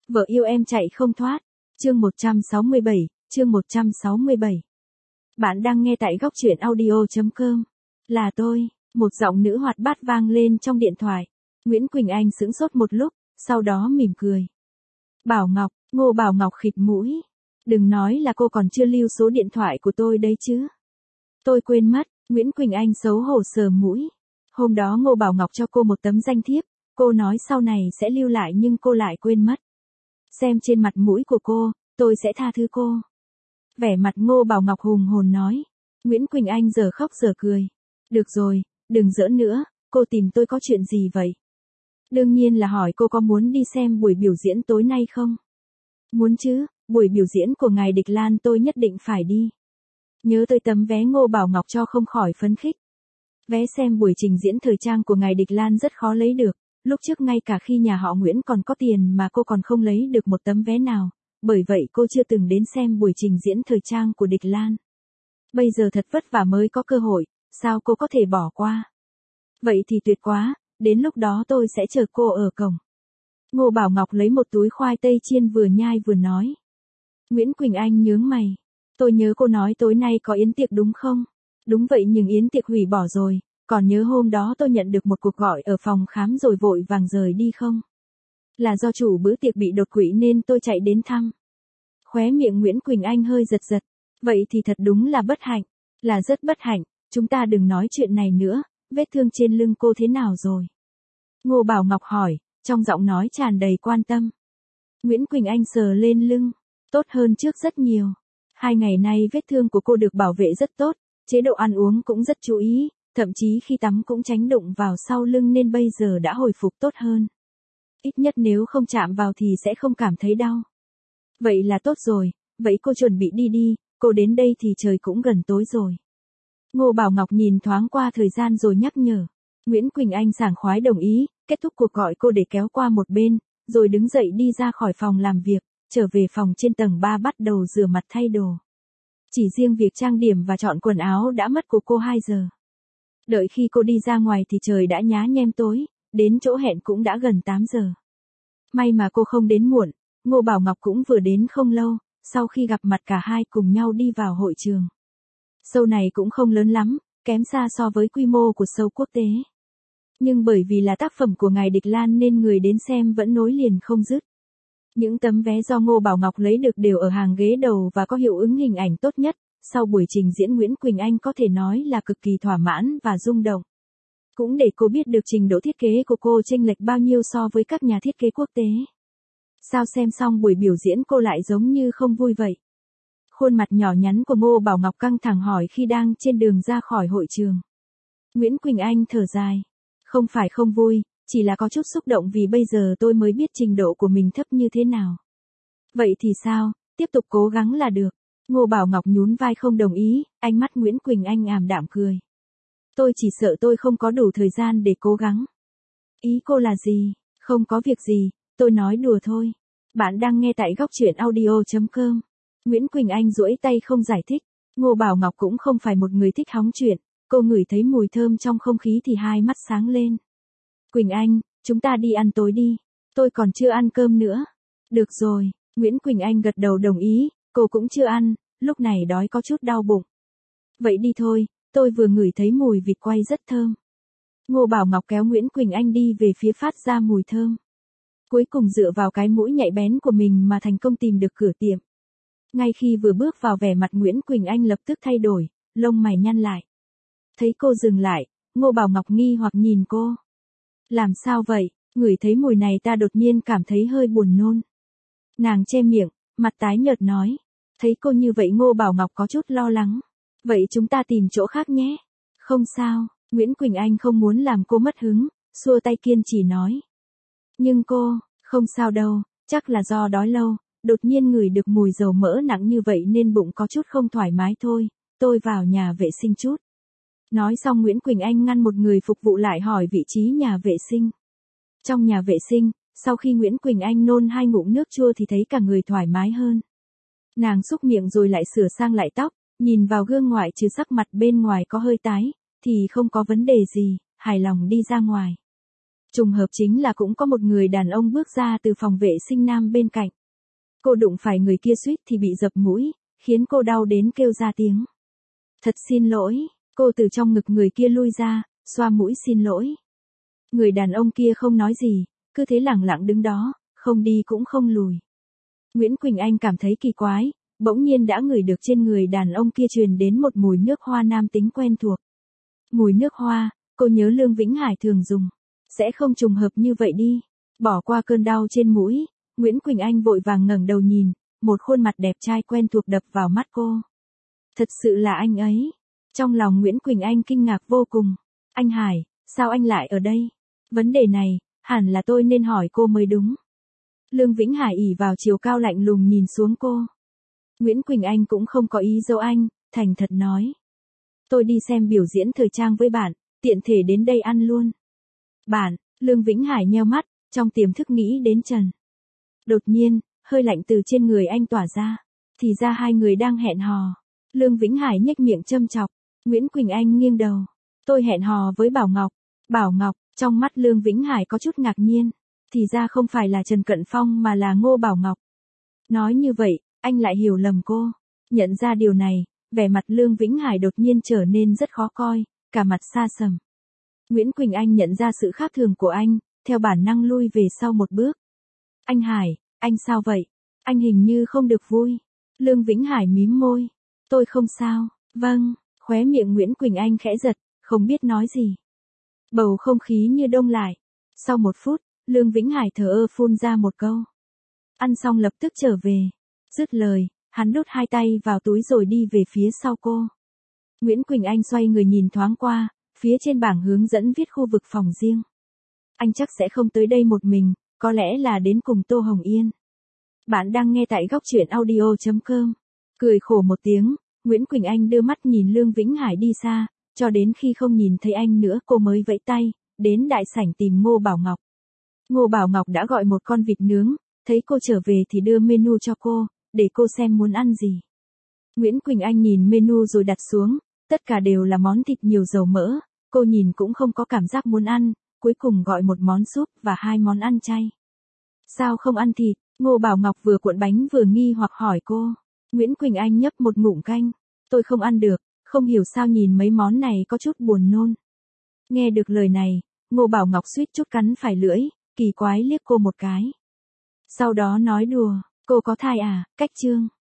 Vợ yêu em chạy không thoát. Chương 167, chương 167. Bạn đang nghe tại góc truyện audio.com. Là tôi, một giọng nữ hoạt bát vang lên trong điện thoại. Nguyễn Quỳnh Anh sững sốt một lúc, sau đó mỉm cười. Bảo Ngọc, Ngô Bảo Ngọc khịt mũi. Đừng nói là cô còn chưa lưu số điện thoại của tôi đấy chứ. Tôi quên mất, Nguyễn Quỳnh Anh xấu hổ sờ mũi. Hôm đó Ngô Bảo Ngọc cho cô một tấm danh thiếp, cô nói sau này sẽ lưu lại nhưng cô lại quên mất. Xem trên mặt mũi của cô, tôi sẽ tha thứ cô. Vẻ mặt Ngô Bảo Ngọc hùng hồn nói. Nguyễn Quỳnh Anh giờ khóc giờ cười. Được rồi, đừng giỡn nữa, cô tìm tôi có chuyện gì vậy? Đương nhiên là hỏi cô có muốn đi xem buổi biểu diễn tối nay không? Muốn chứ, buổi biểu diễn của ngài Địch Lan tôi nhất định phải đi. Nhớ tới tấm vé Ngô Bảo Ngọc cho không khỏi phấn khích. Vé xem buổi trình diễn thời trang của ngài Địch Lan rất khó lấy được. Lúc trước ngay cả khi nhà họ Nguyễn còn có tiền mà cô còn không lấy được một tấm vé nào, bởi vậy cô chưa từng đến xem buổi trình diễn thời trang của Địch Lan. Bây giờ thật vất vả mới có cơ hội, sao cô có thể bỏ qua? Vậy thì tuyệt quá, đến lúc đó tôi sẽ chờ cô ở cổng. Ngô Bảo Ngọc lấy một túi khoai tây chiên vừa nhai vừa nói. Nguyễn Quỳnh Anh nhướng mày. Tôi nhớ cô nói tối nay có yến tiệc đúng không? Đúng vậy nhưng yến tiệc hủy bỏ rồi. Còn nhớ hôm đó tôi nhận được một cuộc gọi ở phòng khám rồi vội vàng rời đi không? Là do chủ bữa tiệc bị đột quỵ nên tôi chạy đến thăm. Khóe miệng Nguyễn Quỳnh Anh hơi giật giật. Vậy thì thật đúng là bất hạnh. Là rất bất hạnh, chúng ta đừng nói chuyện này nữa, vết thương trên lưng cô thế nào rồi? Ngô Bảo Ngọc hỏi, trong giọng nói tràn đầy quan tâm. Nguyễn Quỳnh Anh sờ lên lưng. Tốt hơn trước rất nhiều. 2 ngày nay vết thương của cô được bảo vệ rất tốt, chế độ ăn uống cũng rất chú ý. Thậm chí khi tắm cũng tránh đụng vào sau lưng nên bây giờ đã hồi phục tốt hơn. Ít nhất nếu không chạm vào thì sẽ không cảm thấy đau. Vậy là tốt rồi, vậy cô chuẩn bị đi đi, cô đến đây thì trời cũng gần tối rồi. Ngô Bảo Ngọc nhìn thoáng qua thời gian rồi nhắc nhở. Nguyễn Quỳnh Anh sảng khoái đồng ý, kết thúc cuộc gọi cô để kéo qua một bên, rồi đứng dậy đi ra khỏi phòng làm việc, trở về phòng trên tầng 3 bắt đầu rửa mặt thay đồ. Chỉ riêng việc trang điểm và chọn quần áo đã mất của cô 2 giờ. Đợi khi cô đi ra ngoài thì trời đã nhá nhem tối, đến chỗ hẹn cũng đã gần 8 giờ. May mà cô không đến muộn, Ngô Bảo Ngọc cũng vừa đến không lâu, sau khi gặp mặt cả hai cùng nhau đi vào hội trường. Show này cũng không lớn lắm, kém xa so với quy mô của show quốc tế. Nhưng bởi vì là tác phẩm của ngài Địch Lan nên người đến xem vẫn nối liền không dứt. Những tấm vé do Ngô Bảo Ngọc lấy được đều ở hàng ghế đầu và có hiệu ứng hình ảnh tốt nhất. Sau buổi trình diễn Nguyễn Quỳnh Anh có thể nói là cực kỳ thỏa mãn và rung động. Cũng để cô biết được trình độ thiết kế của cô chênh lệch bao nhiêu so với các nhà thiết kế quốc tế. Sao xem xong buổi biểu diễn cô lại giống như không vui vậy? Khuôn mặt nhỏ nhắn của Ngô Bảo Ngọc căng thẳng hỏi khi đang trên đường ra khỏi hội trường. Nguyễn Quỳnh Anh thở dài. Không phải không vui, chỉ là có chút xúc động vì bây giờ tôi mới biết trình độ của mình thấp như thế nào. Vậy thì sao, tiếp tục cố gắng là được. Ngô Bảo Ngọc nhún vai không đồng ý, ánh mắt Nguyễn Quỳnh Anh ảm đạm cười. Tôi chỉ sợ tôi không có đủ thời gian để cố gắng. Ý cô là gì? Không có việc gì, tôi nói đùa thôi. Bạn đang nghe tại góc truyện audio.com. Nguyễn Quỳnh Anh duỗi tay không giải thích. Ngô Bảo Ngọc cũng không phải một người thích hóng chuyện. Cô ngửi thấy mùi thơm trong không khí thì hai mắt sáng lên. Quỳnh Anh, chúng ta đi ăn tối đi. Tôi còn chưa ăn cơm nữa. Được rồi, Nguyễn Quỳnh Anh gật đầu đồng ý. Cô cũng chưa ăn, lúc này đói có chút đau bụng. Vậy đi thôi, tôi vừa ngửi thấy mùi vịt quay rất thơm. Ngô Bảo Ngọc kéo Nguyễn Quỳnh Anh đi về phía phát ra mùi thơm. Cuối cùng dựa vào cái mũi nhạy bén của mình mà thành công tìm được cửa tiệm. Ngay khi vừa bước vào vẻ mặt Nguyễn Quỳnh Anh lập tức thay đổi, lông mày nhăn lại. Thấy cô dừng lại, Ngô Bảo Ngọc nghi hoặc nhìn cô. Làm sao vậy, ngửi thấy mùi này ta đột nhiên cảm thấy hơi buồn nôn. Nàng che miệng, mặt tái nhợt nói. Thấy cô như vậy Ngô Bảo Ngọc có chút lo lắng. Vậy chúng ta tìm chỗ khác nhé. Không sao, Nguyễn Quỳnh Anh không muốn làm cô mất hứng, xua tay kiên trì nói. Nhưng cô, không sao đâu, chắc là do đói lâu, đột nhiên ngửi được mùi dầu mỡ nặng như vậy nên bụng có chút không thoải mái thôi, tôi vào nhà vệ sinh chút. Nói xong Nguyễn Quỳnh Anh ngăn một người phục vụ lại hỏi vị trí nhà vệ sinh. Trong nhà vệ sinh, sau khi Nguyễn Quỳnh Anh nôn 2 ngụm nước chua thì thấy cả người thoải mái hơn. Nàng xúc miệng rồi lại sửa sang lại tóc, nhìn vào gương ngoại trừ sắc mặt bên ngoài có hơi tái, thì không có vấn đề gì, hài lòng đi ra ngoài. Trùng hợp chính là cũng có một người đàn ông bước ra từ phòng vệ sinh nam bên cạnh. Cô đụng phải người kia suýt thì bị dập mũi, khiến cô đau đến kêu ra tiếng. Thật xin lỗi, cô từ trong ngực người kia lui ra, xoa mũi xin lỗi. Người đàn ông kia không nói gì, cứ thế lẳng lặng đứng đó, không đi cũng không lùi. Nguyễn Quỳnh Anh cảm thấy kỳ quái, bỗng nhiên đã ngửi được trên người đàn ông kia truyền đến một mùi nước hoa nam tính quen thuộc. Mùi nước hoa, cô nhớ Lương Vĩnh Hải thường dùng. Sẽ không trùng hợp như vậy đi. Bỏ qua cơn đau trên mũi, Nguyễn Quỳnh Anh vội vàng ngẩng đầu nhìn, một khuôn mặt đẹp trai quen thuộc đập vào mắt cô. Thật sự là anh ấy. Trong lòng Nguyễn Quỳnh Anh kinh ngạc vô cùng. Anh Hải, sao anh lại ở đây? Vấn đề này, hẳn là tôi nên hỏi cô mới đúng. Lương Vĩnh Hải ỉ vào chiều cao lạnh lùng nhìn xuống cô. Nguyễn Quỳnh Anh cũng không có ý giấu anh, thành thật nói. Tôi đi xem biểu diễn thời trang với bạn, tiện thể đến đây ăn luôn. Bạn, Lương Vĩnh Hải nheo mắt, trong tiềm thức nghĩ đến Trần. Đột nhiên, hơi lạnh từ trên người anh tỏa ra. Thì ra hai người đang hẹn hò. Lương Vĩnh Hải nhếch miệng châm chọc. Nguyễn Quỳnh Anh nghiêng đầu. Tôi hẹn hò với Bảo Ngọc. Bảo Ngọc, trong mắt Lương Vĩnh Hải có chút ngạc nhiên. Thì ra không phải là Trần Cận Phong mà là Ngô Bảo Ngọc. Nói như vậy, anh lại hiểu lầm cô. Nhận ra điều này, vẻ mặt Lương Vĩnh Hải đột nhiên trở nên rất khó coi, cả mặt xa sầm. Nguyễn Quỳnh Anh nhận ra sự khác thường của anh, theo bản năng lui về sau một bước. Anh Hải, anh sao vậy? Anh hình như không được vui. Lương Vĩnh Hải mím môi. Tôi không sao. Vâng, khóe miệng Nguyễn Quỳnh Anh khẽ giật, không biết nói gì. Bầu không khí như đông lại. Sau một phút, Lương Vĩnh Hải thờ ơ phun ra một câu. Ăn xong lập tức trở về. Dứt lời, hắn đút hai tay vào túi rồi đi về phía sau cô. Nguyễn Quỳnh Anh xoay người nhìn thoáng qua, phía trên bảng hướng dẫn viết khu vực phòng riêng. Anh chắc sẽ không tới đây một mình, có lẽ là đến cùng Tô Hồng Yên. Bạn đang nghe tại góc truyện audio.com. Cười khổ một tiếng, Nguyễn Quỳnh Anh đưa mắt nhìn Lương Vĩnh Hải đi xa, cho đến khi không nhìn thấy anh nữa cô mới vẫy tay, đến đại sảnh tìm Ngô Bảo Ngọc. Ngô Bảo Ngọc đã gọi một con vịt nướng, thấy cô trở về thì đưa menu cho cô, để cô xem muốn ăn gì. Nguyễn Quỳnh Anh nhìn menu rồi đặt xuống, tất cả đều là món thịt nhiều dầu mỡ, cô nhìn cũng không có cảm giác muốn ăn, cuối cùng gọi một món súp và hai món ăn chay. Sao không ăn thịt? Ngô Bảo Ngọc vừa cuộn bánh vừa nghi hoặc hỏi cô. Nguyễn Quỳnh Anh nhấp một ngụm canh. Tôi không ăn được, không hiểu sao nhìn mấy món này có chút buồn nôn. Nghe được lời này, Ngô Bảo Ngọc suýt chút cắn phải lưỡi, kỳ quái liếc cô một cái. Sau đó nói đùa, cô có thai à, cách chương.